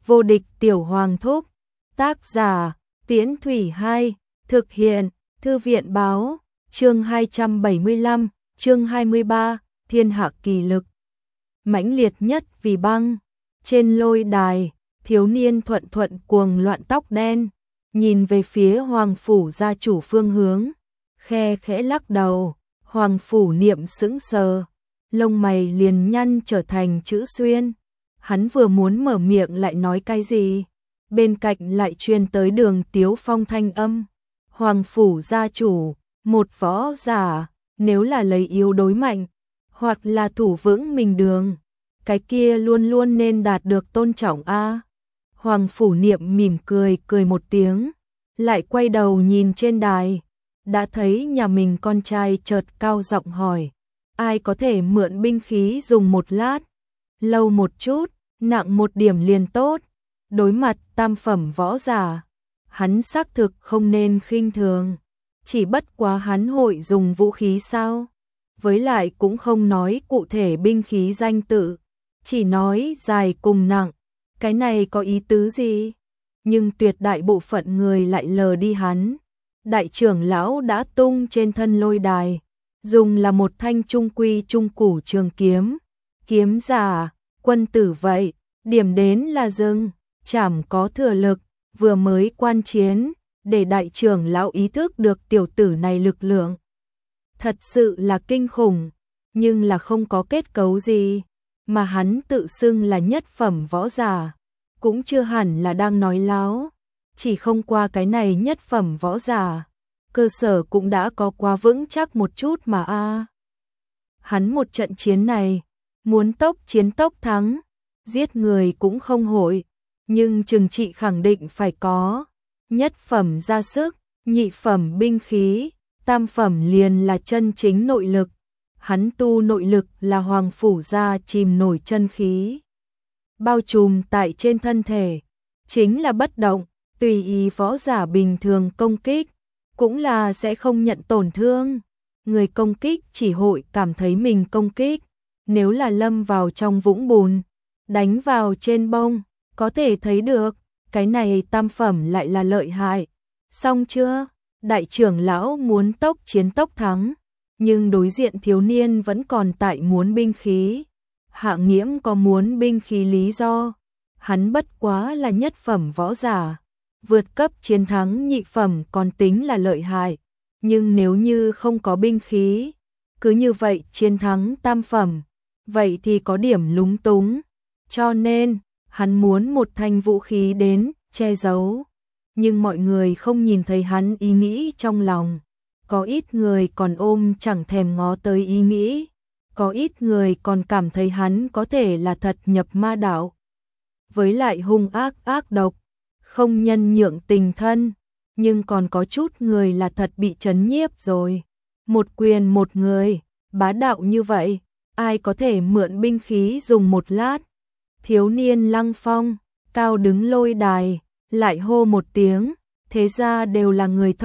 Vô địch tiểu hoàng thúc. Tác giả Tiễn Thủy 2. Thực hiện Thư viện báo. Chương 275, chương 23, thiên hạ kỳ lực. Mãnh liệt nhất vì băng. Trên lôi đài, thiếu niên thuận thuận cuồng loạn tóc đen, nhìn về phía hoàng phủ gia chủ phương hướng, khe khẽ lắc đầu. Hoàng phủ Niệm sững sờ, lông mày liền nhăn trở thành chữ xuyên. Hắn vừa muốn mở miệng lại nói cái gì, bên cạnh lại truyền tới Đường Tiếu Phong thanh âm. Hoàng phủ gia chủ, một võ giả, nếu là lấy yếu đối mạnh, hoặc là thủ vững mình đường, cái kia luôn luôn nên đạt được tôn trọng a. Hoàng phủ Niệm mỉm cười cười một tiếng, lại quay đầu nhìn trên đài, đã thấy nhà mình con trai chợt cao giọng hỏi, ai có thể mượn binh khí dùng một lát, lâu một chút, nặng một điểm liền tốt. Đối mặt tam phẩm võ giả, hắn xác thực không nên khinh thường, chỉ bất quá hắn hội dùng vũ khí sao? Với lại cũng không nói cụ thể binh khí danh tự, chỉ nói dài cùng nặng, cái này có ý tứ gì? Nhưng tuyệt đại bộ phận người lại lờ đi hắn. Đại trưởng lão đã tung trên thân lôi đài, dùng là một thanh trung quy trung củ trường kiếm, kiếm giả, quân tử vậy, điểm đến là dừng, chảm có thừa lực, vừa mới quan chiến, để đại trưởng lão ý thức được tiểu tử này lực lượng. Thật sự là kinh khủng, nhưng là không có kết cấu gì, mà hắn tự xưng là nhất phẩm võ giả, cũng chưa hẳn là đang nói láo, chỉ không qua cái này nhất phẩm võ giả, cơ sở cũng đã có quá vững chắc một chút mà a. Hắn một trận chiến này, muốn tốc chiến tốc thắng, giết người cũng không hội, nhưng trừng trị khẳng định phải có. Nhất phẩm ra sức, nhị phẩm binh khí, tam phẩm liền là chân chính nội lực. Hắn tu nội lực là hoàng phủ gia chìm nổi chân khí, bao trùm tại trên thân thể, chính là bất động, tùy ý võ giả bình thường công kích, cũng là sẽ không nhận tổn thương. Người công kích chỉ hội cảm thấy mình công kích, nếu là lâm vào trong vũng bùn, đánh vào trên bông, có thể thấy được, cái này tam phẩm lại là lợi hại. Xong chưa? Đại trưởng lão muốn tốc chiến tốc thắng, nhưng đối diện thiếu niên vẫn còn tại muốn binh khí. Hạ Nghiễm có muốn binh khí lý do, hắn bất quá là nhất phẩm võ giả, vượt cấp chiến thắng nhị phẩm còn tính là lợi hại, nhưng nếu như không có binh khí, cứ như vậy chiến thắng tam phẩm, vậy thì có điểm lúng túng, cho nên hắn muốn một thanh vũ khí đến che giấu, nhưng mọi người không nhìn thấy hắn ý nghĩ trong lòng, có ít người còn ôm chẳng thèm ngó tới ý nghĩ, có ít người còn cảm thấy hắn có thể là thật nhập ma đạo, với lại hung ác ác độc, không nhân nhượng tình thân, nhưng còn có chút người là thật bị chấn nhiếp rồi. Một quyền một người, bá đạo như vậy, ai có thể mượn binh khí dùng một lát? Thiếu niên Lăng Phong, cao đứng lôi đài, lại hô một tiếng, thế ra đều là người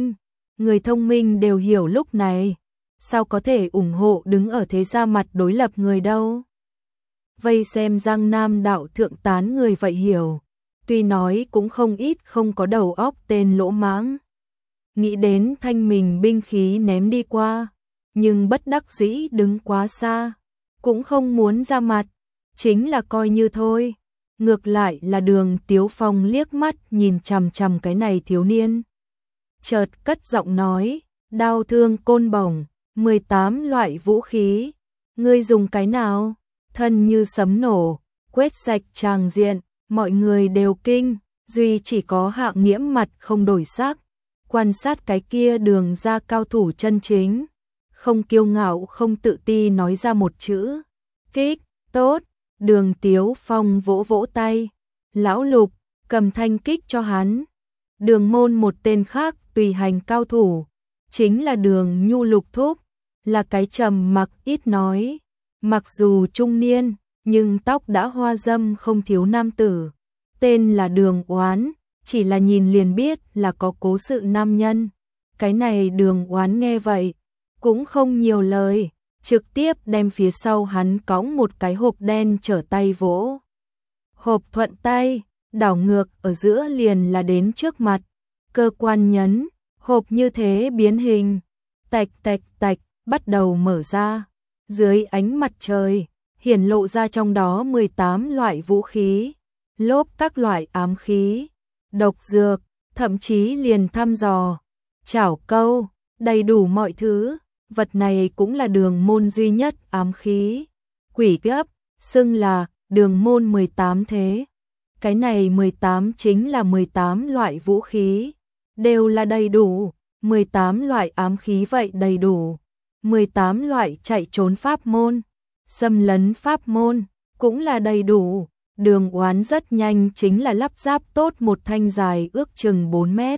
thông minh đều hiểu lúc này, sao có thể ủng hộ đứng ở thế gia mặt đối lập người đâu. Vây xem Giang Nam đạo thượng tán người vậy hiểu, tuy nói cũng không ít không có đầu óc tên lỗ mãng. Nghĩ đến thanh mình binh khí ném đi qua, nhưng bất đắc dĩ đứng quá xa, cũng không muốn ra mặt, chính là coi như thôi. Ngược lại là Đường Tiếu Phong liếc mắt nhìn chằm chằm cái này thiếu niên. Chợt cất giọng nói, đao thương côn bổng, 18 loại vũ khí, ngươi dùng cái nào? Thân như sấm nổ, quét sạch tràng diện, mọi người đều kinh, duy chỉ có Hạ Nghiễm mặt không đổi sắc, quan sát cái kia Đường ra cao thủ chân chính, không kiêu ngạo không tự ti nói ra một chữ, kích, tốt. Đường Tiếu Phong vỗ vỗ tay, lão Lục, cầm thanh kích cho hắn. Đường môn một tên khác tùy hành cao thủ, chính là Đường Nhu Lục thúc, là cái trầm mặc ít nói, mặc dù trung niên, nhưng tóc đã hoa râm không thiếu nam tử. Tên là Đường Oán, chỉ là nhìn liền biết là có cố sự nam nhân. Cái này Đường Oán nghe vậy, cũng không nhiều lời, trực tiếp đem phía sau hắn cõng một cái hộp đen trở tay vỗ. Hộp thuận tay, đảo ngược ở giữa liền là đến trước mặt, cơ quan nhấn, hộp như thế biến hình, tạch tạch tạch, bắt đầu mở ra, dưới ánh mặt trời, hiển lộ ra trong đó 18 loại vũ khí, lốp các loại ám khí, độc dược, thậm chí liền thăm dò, chảo câu, đầy đủ mọi thứ, vật này cũng là đường môn duy nhất ám khí, quỷ gấp, xưng là đường môn 18 thế. Cái này 18 chính là 18 loại vũ khí, đều là đầy đủ, 18 loại ám khí vậy đầy đủ, 18 loại chạy trốn pháp môn, xâm lấn pháp môn, cũng là đầy đủ, đường oán rất nhanh chính là lắp ráp tốt một thanh dài ước chừng 4 mét.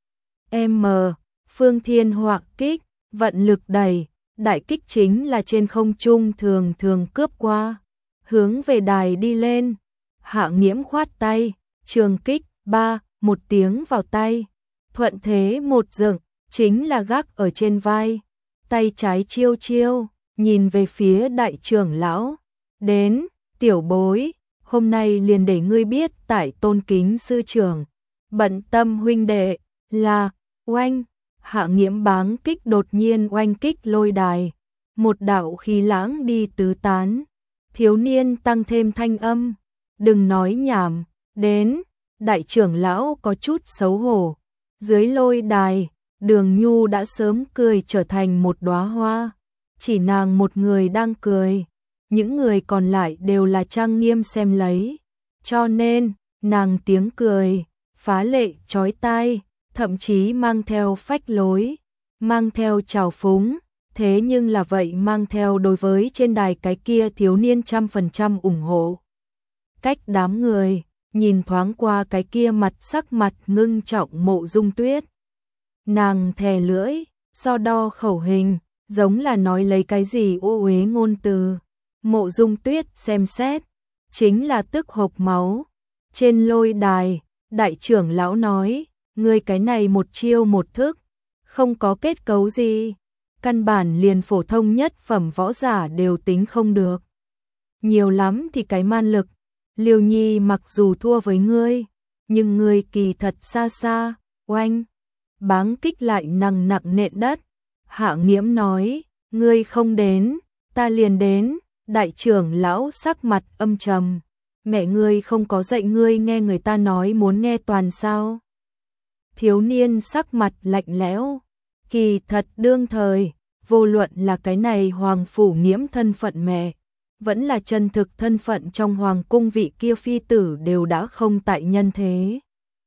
Phương Thiên Họa Kích, vận lực đẩy, đại kích chính là trên không trung thường thường cướp qua, hướng về đài đi lên. Hạ Nghiễm khoát tay, trường kích, một tiếng vào tay, thuận thế một dựng, chính là gác ở trên vai, tay trái chiêu chiêu, nhìn về phía đại trưởng lão, đến, tiểu bối, hôm nay liền để ngươi biết tại tôn kính sư trưởng, bận tâm huynh đệ, là, oanh, Hạ Nghiễm báng kích đột nhiên oanh kích lôi đài, một đạo khí lãng đi tứ tán, thiếu niên tăng thêm thanh âm. Đừng nói nhảm, đến, đại trưởng lão có chút xấu hổ. Dưới lôi đài, Đường Nhu đã sớm cười trở thành một đóa hoa. Chỉ nàng một người đang cười, những người còn lại đều là trang nghiêm xem lấy. Cho nên, nàng tiếng cười, phá lệ chói tai, thậm chí mang theo phách lối, mang theo trào phúng. Thế nhưng là vậy mang theo đối với trên đài cái kia thiếu niên 100% ủng hộ. Cách đám người, nhìn thoáng qua cái kia sắc mặt ngưng trọng Mộ Dung Tuyết. Nàng thè lưỡi, so đo khẩu hình, giống là nói lấy cái gì ô uế ngôn từ. Mộ Dung Tuyết xem xét, chính là tức hộc máu. Trên lôi đài, đại trưởng lão nói, ngươi cái này một chiêu một thức, không có kết cấu gì, căn bản liền phổ thông nhất phẩm võ giả đều tính không được. Nhiều lắm thì cái man lực. Liêu Nhi mặc dù thua với ngươi, nhưng ngươi kỳ thật xa xa, oanh, báng kích lại nặng nặng nện đất. Hạ Nghiễm nói, ngươi không đến, ta liền đến. Đại trưởng lão sắc mặt âm trầm, mẹ ngươi không có dạy ngươi nghe người ta nói muốn nghe toàn sao? Thiếu niên sắc mặt lạnh lẽo, kỳ thật đương thời, vô luận là cái này Hoàng Phủ Nghiễm thân phận mẹ, vẫn là chân thực thân phận trong hoàng cung vị kia phi tử đều đã không tại nhân thế.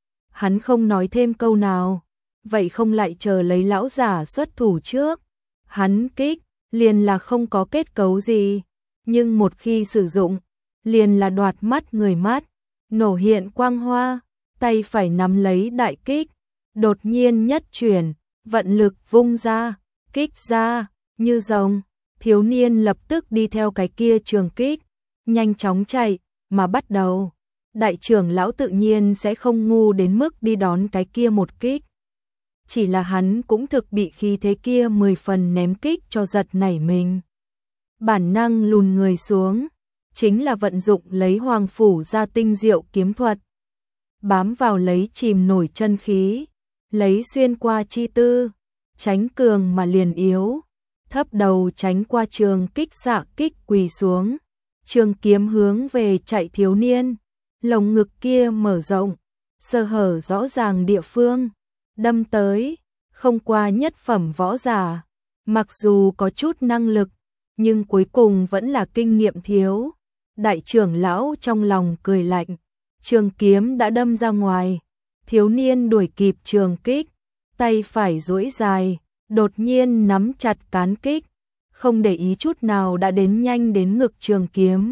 Hắn không nói thêm câu nào, vậy không lại chờ lấy lão giả xuất thủ trước. Hắn kích, liền là không có kết cấu gì, nhưng một khi sử dụng, liền là đoạt mắt người mắt, nổ hiện quang hoa, tay phải nắm lấy đại kích, đột nhiên nhất chuyển, vận lực vung ra, kích ra, như rồng. Thiếu niên lập tức đi theo cái kia trường kích, nhanh chóng chạy, mà bắt đầu. Đại trưởng lão tự nhiên sẽ không ngu đến mức đi đón cái kia một kích. Chỉ là hắn cũng thực bị khí thế kia 10 phần ném kích cho giật nảy mình. Bản năng lùn người xuống, chính là vận dụng lấy Hoàng Phủ ra tinh diệu kiếm thuật. Bám vào lấy chìm nổi chân khí, lấy xuyên qua chi tư, tránh cường mà liền yếu. Thấp đầu tránh qua trường kích xạ kích quỳ xuống, trường kiếm hướng về chạy thiếu niên, lồng ngực kia mở rộng, sơ hở rõ ràng địa phương, đâm tới, không qua nhất phẩm võ giả, mặc dù có chút năng lực, nhưng cuối cùng vẫn là kinh nghiệm thiếu. Đại trưởng lão trong lòng cười lạnh, trường kiếm đã đâm ra ngoài, thiếu niên đuổi kịp trường kích, tay phải duỗi dài, đột nhiên nắm chặt cán kích, không để ý chút nào đã đến nhanh đến ngực trường kiếm.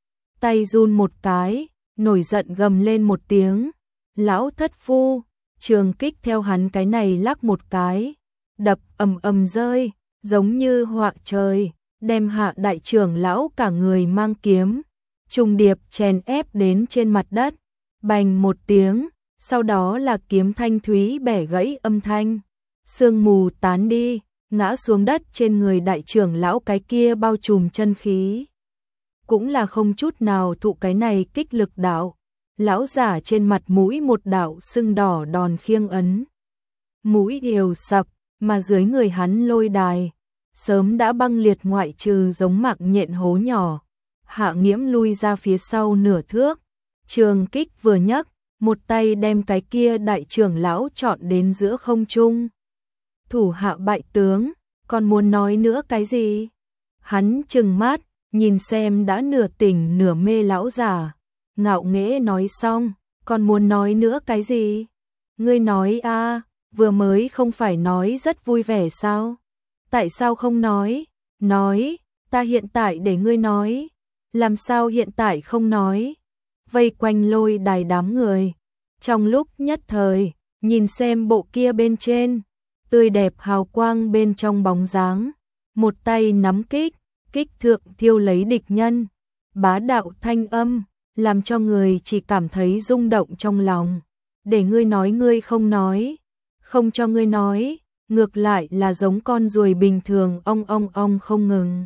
Tay run một cái, nổi giận gầm lên một tiếng, lão thất phu, trường kích theo hắn cái này lắc một cái, đập ầm ầm rơi, giống như họa trời, đem Hạ đại trưởng lão cả người mang kiếm, trùng điệp chèn ép đến trên mặt đất, bành một tiếng, sau đó là kiếm thanh thúy bẻ gãy âm thanh. Sương mù tán đi, ngã xuống đất trên người đại trưởng lão cái kia bao trùm chân khí. Cũng là không chút nào thụ cái này kích lực đạo, Lão giả trên mặt mũi một đạo sưng đỏ đòn khiêng ấn. Mũi đều sập, mà dưới người hắn lôi đài, sớm đã băng liệt ngoại trừ giống mạng nhện hố nhỏ. Hạ Nghiễm lui ra phía sau nửa thước, trường kích vừa nhấc, một tay đem cái kia đại trưởng lão chọn đến giữa không trung. Thủ hạ bại tướng, còn muốn nói nữa cái gì? Hắn trừng mắt, nhìn xem đã nửa tỉnh nửa mê lão giả, ngạo nghễ nói xong, còn muốn nói nữa cái gì? Ngươi nói a, vừa mới không phải nói rất vui vẻ sao? Tại sao không nói? Nói, ta hiện tại để ngươi nói. Làm sao hiện tại không nói? Vây quanh lôi đài đám người. Trong lúc nhất thời, nhìn xem bộ kia bên trên, tươi đẹp hào quang bên trong bóng dáng, một tay nắm kích, kích thượng thiêu lấy địch nhân, bá đạo thanh âm, làm cho người chỉ cảm thấy rung động trong lòng. Để ngươi nói ngươi không nói, không cho ngươi nói, ngược lại là giống con ruồi bình thường ong không ngừng.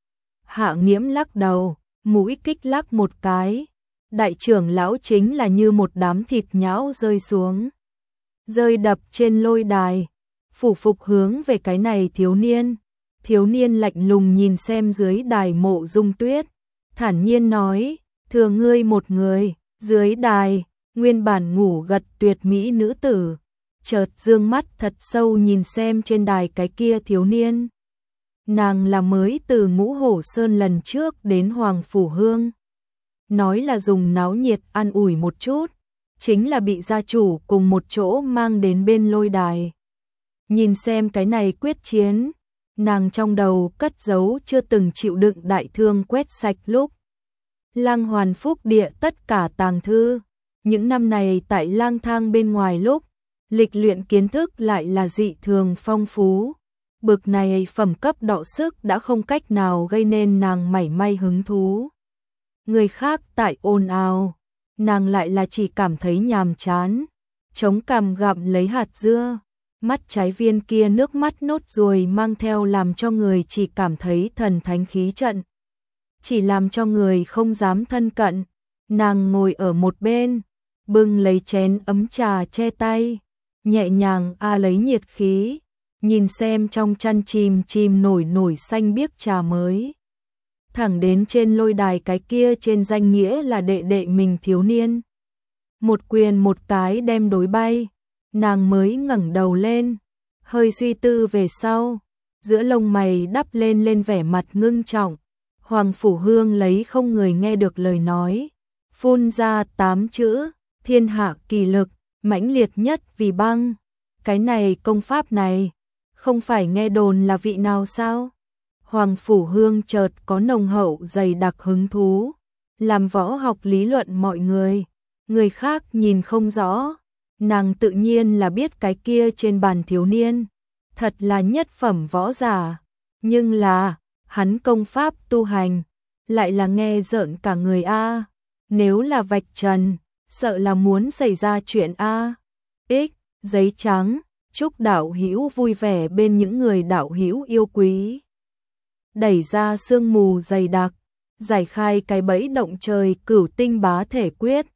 Hạ Nghiễm lắc đầu, mũi kích lắc một cái, đại trưởng lão chính là như một đám thịt nhão rơi xuống, rơi đập trên lôi đài, phủ phục hướng về cái này thiếu niên. Thiếu niên lạnh lùng nhìn xem dưới đài Mộ Dung Tuyết, thản nhiên nói, thừa ngươi một người. Dưới đài, nguyên bản ngủ gật tuyệt mỹ nữ tử, chợt dương mắt thật sâu nhìn xem trên đài cái kia thiếu niên. Nàng là mới từ Ngũ Hổ Sơn lần trước đến Hoàng Phủ Hương. Nói là dùng náo nhiệt an ủi một chút, chính là bị gia chủ cùng một chỗ mang đến bên lôi đài. Nhìn xem cái này quyết chiến, nàng trong đầu cất giấu chưa từng chịu đựng đại thương quét sạch lúc Lang Hoàn Phúc Địa tất cả tàng thư. Những năm này tại lang thang bên ngoài lúc, lịch luyện kiến thức lại là dị thường phong phú. Bực này phẩm cấp đọ sức đã không cách nào gây nên nàng mảy may hứng thú. Người khác tại ồn ào, nàng lại là chỉ cảm thấy nhàm chán, chống cằm gặm lấy hạt dưa, mắt trái viên kia nước mắt nốt ruồi mang theo làm cho người chỉ cảm thấy thần thánh khí trận. Chỉ làm cho người không dám thân cận, nàng ngồi ở một bên, bưng lấy chén ấm trà che tay, nhẹ nhàng lấy nhiệt khí, nhìn xem trong chăn chìm nổi xanh biếc trà mới. Thẳng đến trên lôi đài cái kia trên danh nghĩa là đệ đệ mình thiếu niên. Một quyền một cái đem đối bay, nàng mới ngẩng đầu lên, hơi suy tư về sau, giữa lông mày đắp lên vẻ mặt ngưng trọng. Hoàng Phủ Hương lấy không người nghe được lời nói, phun ra 8 chữ, thiên hạ kỳ lực, mãnh liệt nhất vì băng. Cái này công pháp này, không phải nghe đồn là vị nào sao? Hoàng Phủ Hương chợt có nồng hậu dày đặc hứng thú, làm võ học lý luận mọi người khác nhìn không rõ, nàng tự nhiên là biết cái kia trên bàn thiếu niên, thật là nhất phẩm võ giả, nhưng là, hắn công pháp tu hành, lại là nghe rợn cả người a, nếu là vạch trần, sợ là muốn xảy ra chuyện a. Giấy trắng, chúc đạo hữu vui vẻ bên những người đạo hữu yêu quý. Đẩy ra sương mù dày đặc, giải khai cái bẫy động trời Cửu Tinh Bá Thể Quyết,